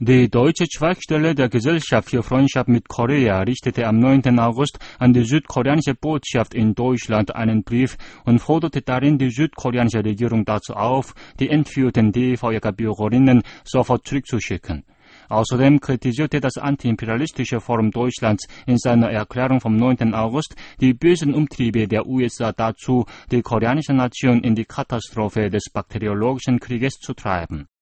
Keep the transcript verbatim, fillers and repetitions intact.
Die deutsche Zweigstelle der Gesellschaft für Freundschaft mit Korea richtete am neunten August an die südkoreanische Botschaft in Deutschland einen Brief und forderte darin die südkoreanische Regierung dazu auf, die entführten D E V-Bürgerinnen sofort zurückzuschicken. Außerdem kritisierte das antiimperialistische Forum Deutschlands in seiner Erklärung vom neunten August die bösen Umtriebe der U S A dazu, die koreanische Nation in die Katastrophe des bakteriologischen Krieges zu treiben.